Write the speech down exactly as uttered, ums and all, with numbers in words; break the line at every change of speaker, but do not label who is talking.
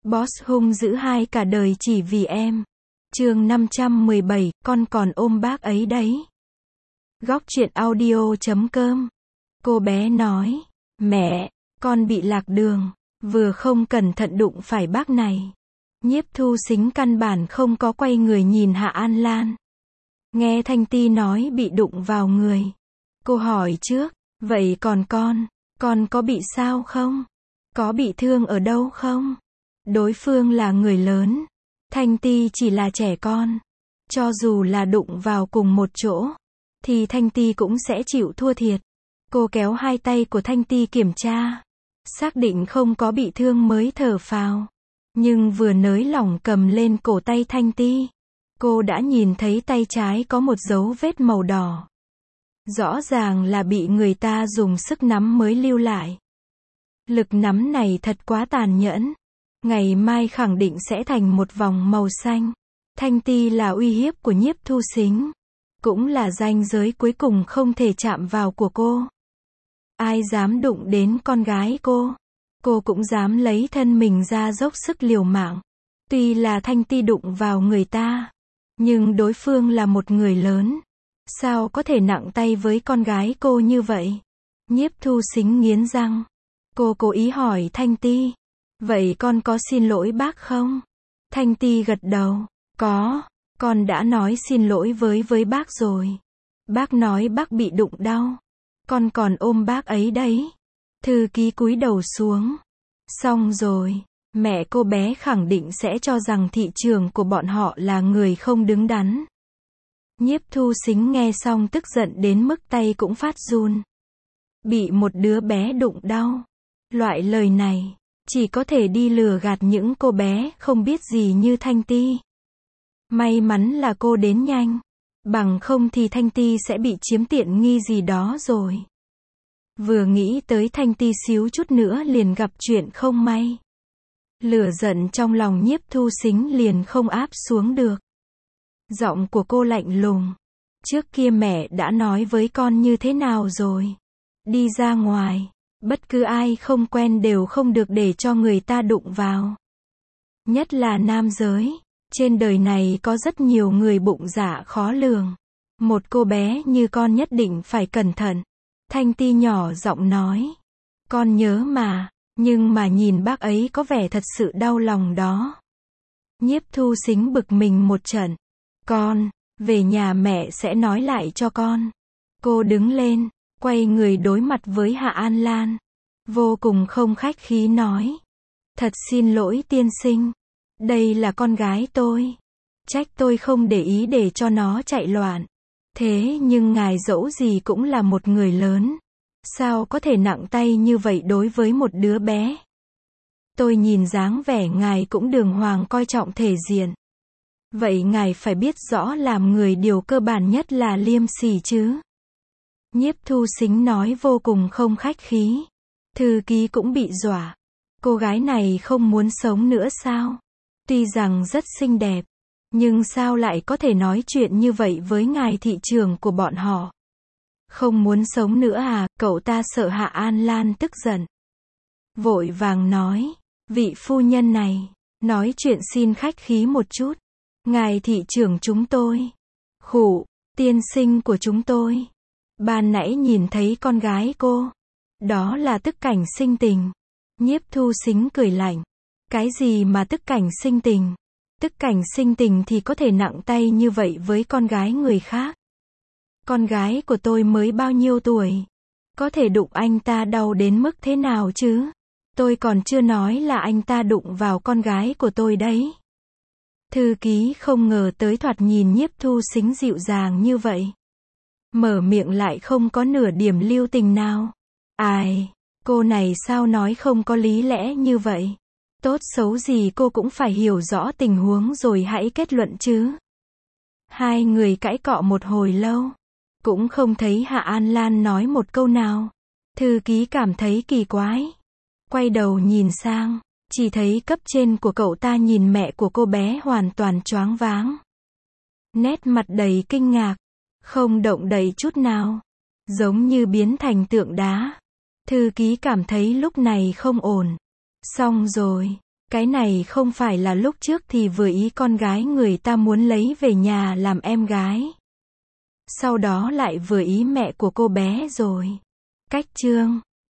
Boss hung dữ hai cả đời chỉ vì em. Chương năm trăm mười bảy, con còn ôm bác ấy đấy. Góc truyện audio chấm com. Cô bé nói, mẹ, con bị lạc đường, vừa không cẩn thận đụng phải bác này. Nhiếp Thu Sính căn bản không có quay người nhìn Hạ An Lan. Nghe Thanh Ti nói bị đụng vào người. Cô hỏi trước, vậy còn con, con có bị sao không? Có bị thương ở đâu không? Đối phương là người lớn, Thanh Ti chỉ là trẻ con. Cho dù là đụng vào cùng một chỗ, thì Thanh Ti cũng sẽ chịu thua thiệt. Cô kéo hai tay của Thanh Ti kiểm tra, xác định không có bị thương mới thở phào. Nhưng vừa nới lỏng cầm lên cổ tay Thanh Ti, cô đã nhìn thấy tay trái có một dấu vết màu đỏ. Rõ ràng là bị người ta dùng sức nắm mới lưu lại. Lực nắm này thật quá tàn nhẫn. Ngày mai khẳng định sẽ thành một vòng màu xanh. Thanh Ti là uy hiếp của Nhiếp Thu Sính, cũng là ranh giới cuối cùng không thể chạm vào của cô. Ai dám đụng đến con gái cô, cô cũng dám lấy thân mình ra dốc sức liều mạng. Tuy là Thanh Ti đụng vào người ta, nhưng đối phương là một người lớn. Sao có thể nặng tay với con gái cô như vậy? Nhiếp Thu Sính nghiến răng. Cô cố ý hỏi Thanh Ti, vậy con có xin lỗi bác không? Thanh Ti gật đầu, có, con đã nói xin lỗi với với bác rồi. Bác nói bác bị đụng đau, con còn ôm bác ấy đấy. Thư ký cúi đầu xuống. Xong rồi, mẹ cô bé khẳng định sẽ cho rằng thị trường của bọn họ là người không đứng đắn. Nhiếp Thu Sính nghe xong tức giận đến mức tay cũng phát run. Bị một đứa bé đụng đau. Loại lời này, chỉ có thể đi lừa gạt những cô bé không biết gì như Thanh Ti. May mắn là cô đến nhanh. Bằng không thì Thanh Ti sẽ bị chiếm tiện nghi gì đó rồi. Vừa nghĩ tới Thanh Ti xíu chút nữa liền gặp chuyện không may. Lửa giận trong lòng Nhiếp Thu Sính liền không áp xuống được. Giọng của cô lạnh lùng. Trước kia mẹ đã nói với con như thế nào rồi? Đi ra ngoài, bất cứ ai không quen đều không được để cho người ta đụng vào. Nhất là nam giới. Trên đời này có rất nhiều người bụng dạ khó lường. Một cô bé như con nhất định phải cẩn thận. Thanh Ti nhỏ giọng nói. Con nhớ mà, nhưng mà nhìn bác ấy có vẻ thật sự đau lòng đó. Nhiếp Thu Sính bực mình một trận. Con, về nhà mẹ sẽ nói lại cho con. Cô đứng lên, quay người đối mặt với Hạ An Lan. Vô cùng không khách khí nói. Thật xin lỗi tiên sinh. Đây là con gái tôi. Trách tôi không để ý để cho nó chạy loạn. Thế nhưng ngài dẫu gì cũng là một người lớn. Sao có thể nặng tay như vậy đối với một đứa bé? Tôi nhìn dáng vẻ ngài cũng đường hoàng coi trọng thể diện. Vậy ngài phải biết rõ làm người điều cơ bản nhất là liêm sỉ chứ. Nhiếp Thu Sính nói vô cùng không khách khí. Thư ký cũng bị dọa. Cô gái này không muốn sống nữa sao? Tuy rằng rất xinh đẹp, nhưng sao lại có thể nói chuyện như vậy với ngài thị trường của bọn họ? Không muốn sống nữa à? Cậu ta sợ Hạ An Lan tức giận. Vội vàng nói, vị phu nhân này, nói chuyện xin khách khí một chút. Ngài thị trưởng chúng tôi. Khụ, tiên sinh của chúng tôi. Ban nãy nhìn thấy con gái cô. Đó là tức cảnh sinh tình. Nhiếp Thu Sính cười lạnh. Cái gì mà tức cảnh sinh tình? Tức cảnh sinh tình thì có thể nặng tay như vậy với con gái người khác. Con gái của tôi mới bao nhiêu tuổi? Có thể đụng anh ta đau đến mức thế nào chứ? Tôi còn chưa nói là anh ta đụng vào con gái của tôi đấy. Thư ký không ngờ tới thoạt nhìn Nhiếp Thu Sính dịu dàng như vậy. Mở miệng lại không có nửa điểm lưu tình nào. Ai, cô này sao nói không có lý lẽ như vậy? Tốt xấu gì cô cũng phải hiểu rõ tình huống rồi hãy kết luận chứ. Hai người cãi cọ một hồi lâu. Cũng không thấy Hạ An Lan nói một câu nào. Thư ký cảm thấy kỳ quái. Quay đầu nhìn sang. Chỉ thấy cấp trên của cậu ta nhìn mẹ của cô bé hoàn toàn choáng váng. Nét mặt đầy kinh ngạc. Không động đậy chút nào. Giống như biến thành tượng đá. Thư ký cảm thấy lúc này không ổn. Xong rồi. Cái này không phải là lúc trước thì vừa ý con gái người ta muốn lấy về nhà làm em gái. Sau đó lại vừa ý mẹ của cô bé rồi. Cách chương